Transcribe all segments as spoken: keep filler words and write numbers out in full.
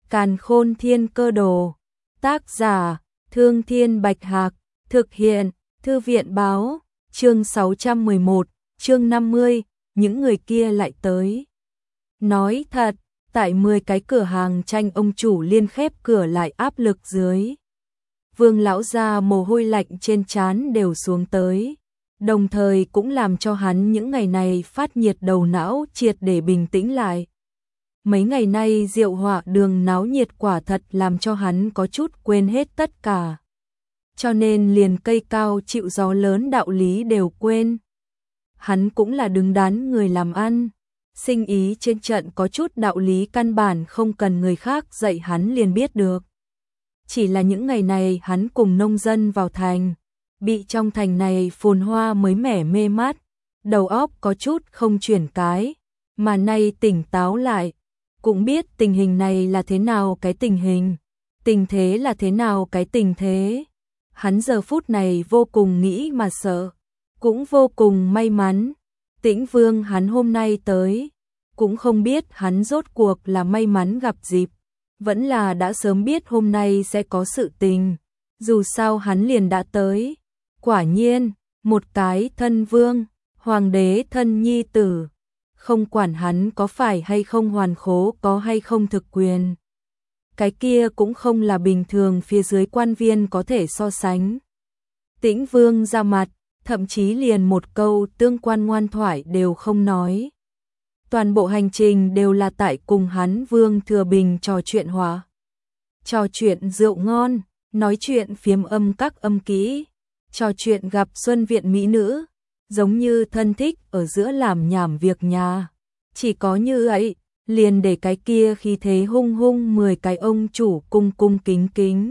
Càn Khôn Thiên Cơ Đồ. Tác giả: Thương Thiên Bạch Hạc. Thực hiện: Thư viện báo. Chương sáu trăm mười một, chương năm mươi, những người kia lại tới. Nói thật, tại mười cái cửa hàng tranh ông chủ liên khép cửa lại áp lực dưới. Vương lão gia mồ hôi lạnh trên trán đều xuống tới, đồng thời cũng làm cho hắn những ngày này phát nhiệt đầu não triệt để bình tĩnh lại. Mấy ngày nay Diệu Họa Đường náo nhiệt quả thật làm cho hắn có chút quên hết tất cả. Cho nên liền cây cao chịu gió lớn đạo lý đều quên. Hắn cũng là đứng đắn người làm ăn, sinh ý trên trận có chút đạo lý căn bản không cần người khác dạy hắn liền biết được. Chỉ là những ngày này hắn cùng nông dân vào thành, bị trong thành này phồn hoa mới mẻ mê mát, đầu óc có chút không chuyển cái, mà nay tỉnh táo lại, cũng biết tình hình này là thế nào cái tình hình, tình thế là thế nào cái tình thế. Hắn giờ phút này vô cùng nghĩ mà sợ, cũng vô cùng may mắn. Tĩnh Vương hắn hôm nay tới, cũng không biết hắn rốt cuộc là may mắn gặp dịp, vẫn là đã sớm biết hôm nay sẽ có sự tình. Dù sao hắn liền đã tới. Quả nhiên, một cái thân vương, hoàng đế thân nhi tử, không quản hắn có phải hay không hoàn khố, có hay không thực quyền. Cái kia cũng không là bình thường phía dưới quan viên có thể so sánh. Tĩnh Vương ra mặt, thậm chí liền một câu tương quan ngoan thoại đều không nói. Toàn bộ hành trình đều là tại cùng hắn Vương Thừa Bình trò chuyện hòa. Trò chuyện rượu ngon, nói chuyện phiếm âm các âm kỹ, trò chuyện gặp xuân viện mỹ nữ, giống như thân thích ở giữa làm nhảm việc nhà. Chỉ có như ấy, liền để cái kia khi thế hung hung mười cái ông chủ cung cung kính kính.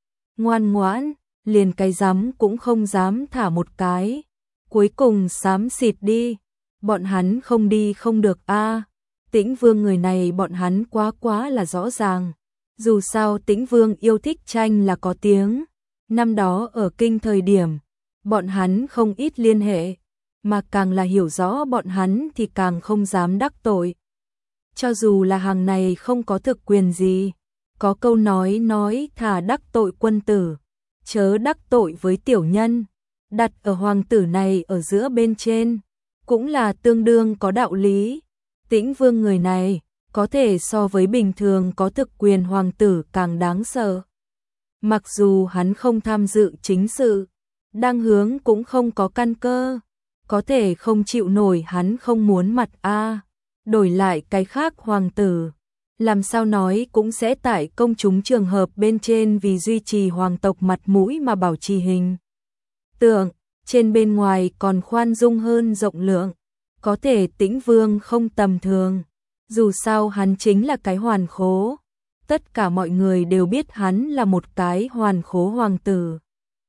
Ngoan ngoãn, liền cái dám cũng không dám thả một cái. Cuối cùng xám xịt đi, bọn hắn không đi không được a. À, Tĩnh Vương người này bọn hắn quá quá là rõ ràng. Dù sao Tĩnh Vương yêu thích tranh là có tiếng. Năm đó ở kinh thời điểm, bọn hắn không ít liên hệ, mà càng là hiểu rõ bọn hắn thì càng không dám đắc tội. Cho dù là hàng này không có thực quyền gì, có câu nói nói thà đắc tội quân tử, chớ đắc tội với tiểu nhân, đặt ở hoàng tử này ở giữa bên trên, cũng là tương đương có đạo lý. Tĩnh Vương người này, có thể so với bình thường có thực quyền hoàng tử càng đáng sợ. Mặc dù hắn không tham dự chính sự, đang hướng cũng không có căn cơ, có thể không chịu nổi hắn không muốn mặt a. Đổi lại cái khác hoàng tử, làm sao nói cũng sẽ tại công chúng trường hợp bên trên vì duy trì hoàng tộc mặt mũi mà bảo trì hình tượng, trên bên ngoài còn khoan dung hơn rộng lượng. Có thể Tĩnh Vương không tầm thường, dù sao hắn chính là cái hoàn khố, tất cả mọi người đều biết hắn là một cái hoàn khố hoàng tử.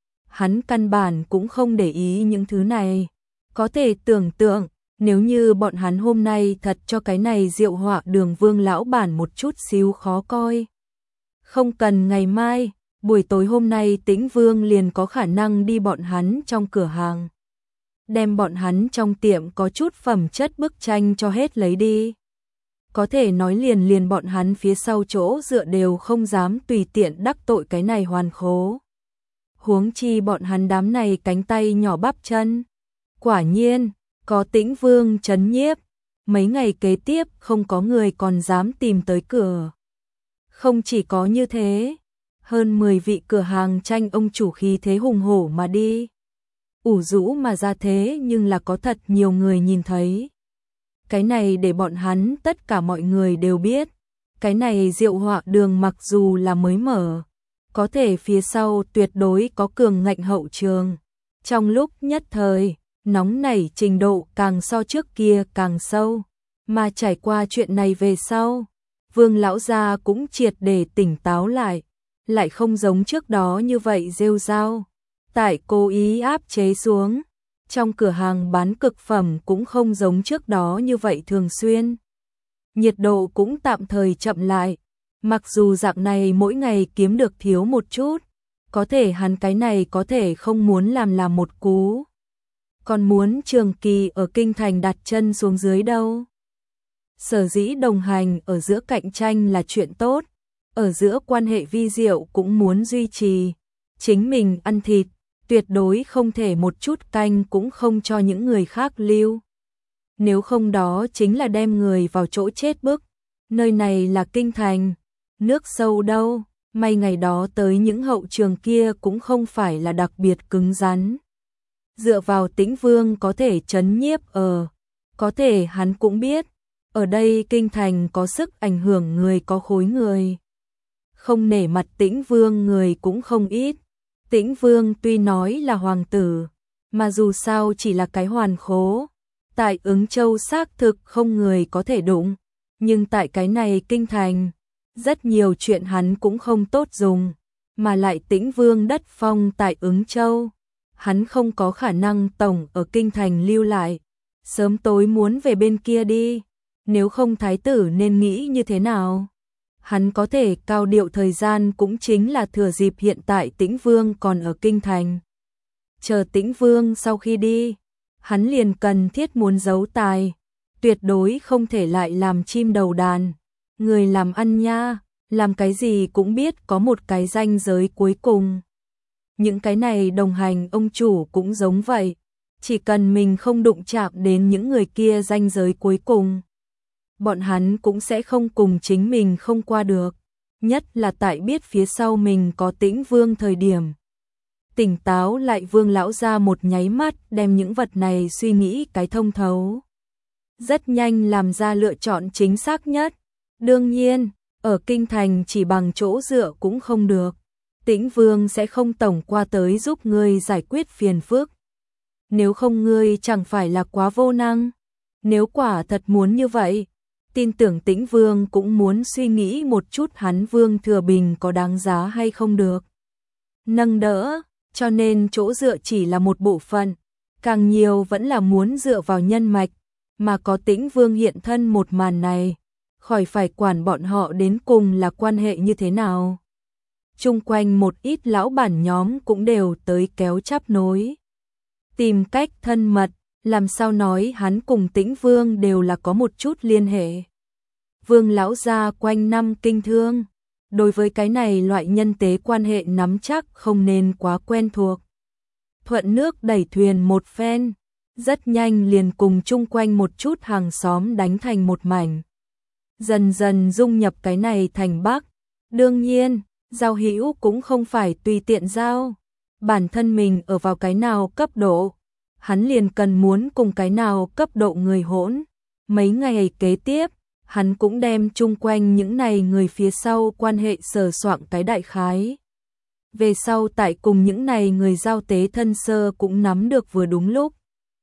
Hắn căn bản cũng không để ý những thứ này, có thể tưởng tượng, nếu như bọn hắn hôm nay thật cho cái này Diệu Họa Đường Vương lão bản một chút xíu khó coi. Không cần ngày mai, buổi tối hôm nay Tĩnh Vương liền có khả năng đi bọn hắn trong cửa hàng, đem bọn hắn trong tiệm có chút phẩm chất bức tranh cho hết lấy đi. Có thể nói liền liền bọn hắn phía sau chỗ dựa đều không dám tùy tiện đắc tội cái này hoàn khố. Huống chi bọn hắn đám này cánh tay nhỏ bắp chân. Quả nhiên, có Tĩnh Vương trấn nhiếp, mấy ngày kế tiếp không có người còn dám tìm tới cửa. Không chỉ có như thế, hơn mười vị cửa hàng tranh ông chủ khí thế hùng hổ mà đi. Ủ rũ mà ra thế nhưng là có thật nhiều người nhìn thấy. Cái này để bọn hắn tất cả mọi người đều biết. Cái này Diệu Họa Đường mặc dù là mới mở, có thể phía sau tuyệt đối có cường ngạnh hậu trường. Trong lúc nhất thời, nóng nảy trình độ càng so trước kia càng sâu. Mà trải qua chuyện này về sau, Vương lão gia cũng triệt để tỉnh táo lại, lại không giống trước đó như vậy rêu rao. Tại cố ý áp chế xuống, trong cửa hàng bán cực phẩm cũng không giống trước đó như vậy thường xuyên. Nhiệt độ cũng tạm thời chậm lại, mặc dù dạng này mỗi ngày kiếm được thiếu một chút, có thể hắn cái này có thể không muốn làm làm một cú. Còn muốn trường kỳ ở kinh thành đặt chân xuống dưới đâu. Sở dĩ đồng hành ở giữa cạnh tranh là chuyện tốt, ở giữa quan hệ vi diệu cũng muốn duy trì. Chính mình ăn thịt, tuyệt đối không thể một chút canh cũng không cho những người khác lưu. Nếu không đó chính là đem người vào chỗ chết bức. Nơi này là kinh thành, nước sâu đâu, may ngày đó tới những hậu trường kia cũng không phải là đặc biệt cứng rắn. Dựa vào Tĩnh Vương có thể trấn nhiếp ở, có thể hắn cũng biết, ở đây kinh thành có sức ảnh hưởng người có khối người. Không nể mặt Tĩnh Vương người cũng không ít. Tĩnh Vương tuy nói là hoàng tử, mà dù sao chỉ là cái hoàn khố. Tại Ứng Châu xác thực không người có thể đụng, nhưng tại cái này kinh thành, rất nhiều chuyện hắn cũng không tốt dùng, mà lại Tĩnh Vương đất phong tại Ứng Châu. Hắn không có khả năng tổng ở kinh thành lưu lại, sớm tối muốn về bên kia đi, nếu không thái tử nên nghĩ như thế nào? Hắn có thể cao điệu thời gian cũng chính là thừa dịp hiện tại Tĩnh Vương còn ở kinh thành. Chờ Tĩnh Vương sau khi đi, hắn liền cần thiết muốn giấu tài, tuyệt đối không thể lại làm chim đầu đàn. Người làm ăn nha, làm cái gì cũng biết có một cái ranh giới cuối cùng. Những cái này đồng hành ông chủ cũng giống vậy, chỉ cần mình không đụng chạm đến những người kia ranh giới cuối cùng, bọn hắn cũng sẽ không cùng chính mình không qua được, nhất là tại biết phía sau mình có Tĩnh Vương thời điểm. Tỉnh táo lại Vương lão ra một nháy mắt đem những vật này suy nghĩ cái thông thấu. Rất nhanh làm ra lựa chọn chính xác nhất. Đương nhiên, ở kinh thành chỉ bằng chỗ dựa cũng không được. Tĩnh Vương sẽ không tổng qua tới giúp ngươi giải quyết phiền phức. Nếu không ngươi chẳng phải là quá vô năng. Nếu quả thật muốn như vậy, tin tưởng Tĩnh Vương cũng muốn suy nghĩ một chút hắn Vương Thừa Bình có đáng giá hay không được. Nâng đỡ, cho nên chỗ dựa chỉ là một bộ phận, càng nhiều vẫn là muốn dựa vào nhân mạch, mà có Tĩnh Vương hiện thân một màn này, khỏi phải quản bọn họ đến cùng là quan hệ như thế nào. Chung quanh một ít lão bản nhóm cũng đều tới kéo chắp nối, tìm cách thân mật, làm sao nói hắn cùng Tĩnh Vương đều là có một chút liên hệ. Vương lão gia quanh năm kinh thương, đối với cái này loại nhân tế quan hệ nắm chắc không nên quá quen thuộc. Thuận nước đẩy thuyền một phen, rất nhanh liền cùng chung quanh một chút hàng xóm đánh thành một mảnh. Dần dần dung nhập cái này thành Bắc. Đương nhiên, giao hữu cũng không phải tùy tiện giao. Bản thân mình ở vào cái nào cấp độ, hắn liền cần muốn cùng cái nào cấp độ người hỗn. Mấy ngày kế tiếp, hắn cũng đem chung quanh những này người phía sau quan hệ sờ soạng cái đại khái. Về sau tại cùng những này người giao tế thân sơ cũng nắm được vừa đúng lúc.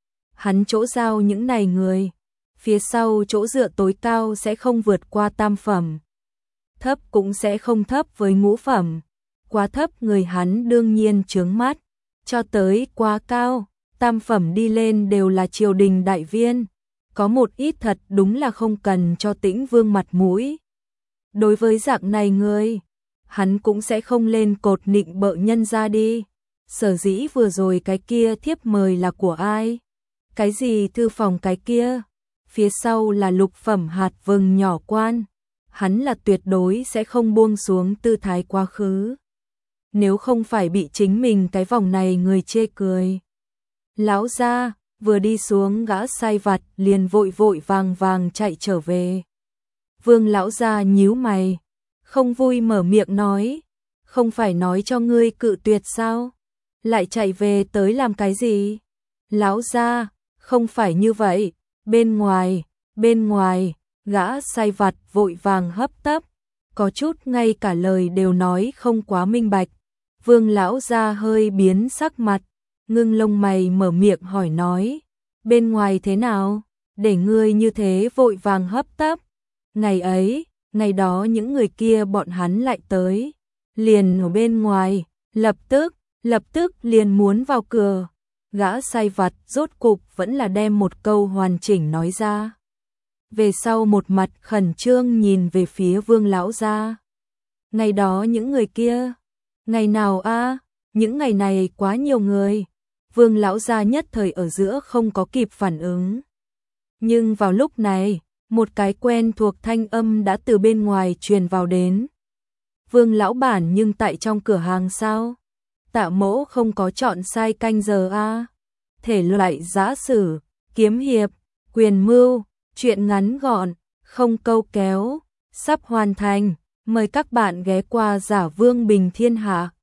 Hắn chỗ giao những này người, phía sau chỗ dựa tối cao sẽ không vượt qua tam phẩm. Thấp cũng sẽ không thấp với ngũ phẩm. Quá thấp người hắn đương nhiên chướng mắt, cho tới quá cao, tam phẩm đi lên đều là triều đình đại viên. Có một ít thật đúng là không cần cho Tĩnh Vương mặt mũi. Đối với dạng này người, hắn cũng sẽ không lên cột nịnh bợ nhân ra đi. Sở dĩ vừa rồi cái kia thiếp mời là của ai? Cái gì thư phòng cái kia? Phía sau là lục phẩm hạt vừng nhỏ quan. Hắn là tuyệt đối sẽ không buông xuống tư thái quá khứ. Nếu không phải bị chính mình cái vòng này người chê cười. Lão gia vừa đi xuống gã sai vặt liền vội vội vàng vàng chạy trở về. Vương lão gia nhíu mày, không vui mở miệng nói, không phải nói cho ngươi cự tuyệt sao? Lại chạy về tới làm cái gì? Lão gia, không phải như vậy, bên ngoài, bên ngoài, gã sai vặt vội vàng hấp tấp, có chút ngay cả lời đều nói không quá minh bạch. Vương lão gia hơi biến sắc mặt, ngưng lông mày mở miệng hỏi nói, bên ngoài thế nào, để ngươi như thế vội vàng hấp tấp. Ngày ấy, ngày đó những người kia bọn hắn lại tới, liền ở bên ngoài, lập tức, lập tức liền muốn vào cửa. Gã sai vặt rốt cục vẫn là đem một câu hoàn chỉnh nói ra. Về sau một mặt khẩn trương nhìn về phía Vương lão gia. Ngày đó những người kia, ngày nào a? Những ngày này quá nhiều người. Vương lão gia nhất thời ở giữa không có kịp phản ứng. Nhưng vào lúc này, một cái quen thuộc thanh âm đã từ bên ngoài truyền vào đến. Vương lão bản nhưng tại trong cửa hàng sao? Tạ Mỗ không có chọn sai canh giờ a. À? Thể loại giã sử, kiếm hiệp, quyền mưu, truyện ngắn gọn, không câu kéo, sắp hoàn thành. Mời các bạn ghé qua Giả Vương Bình Thiên Hạ.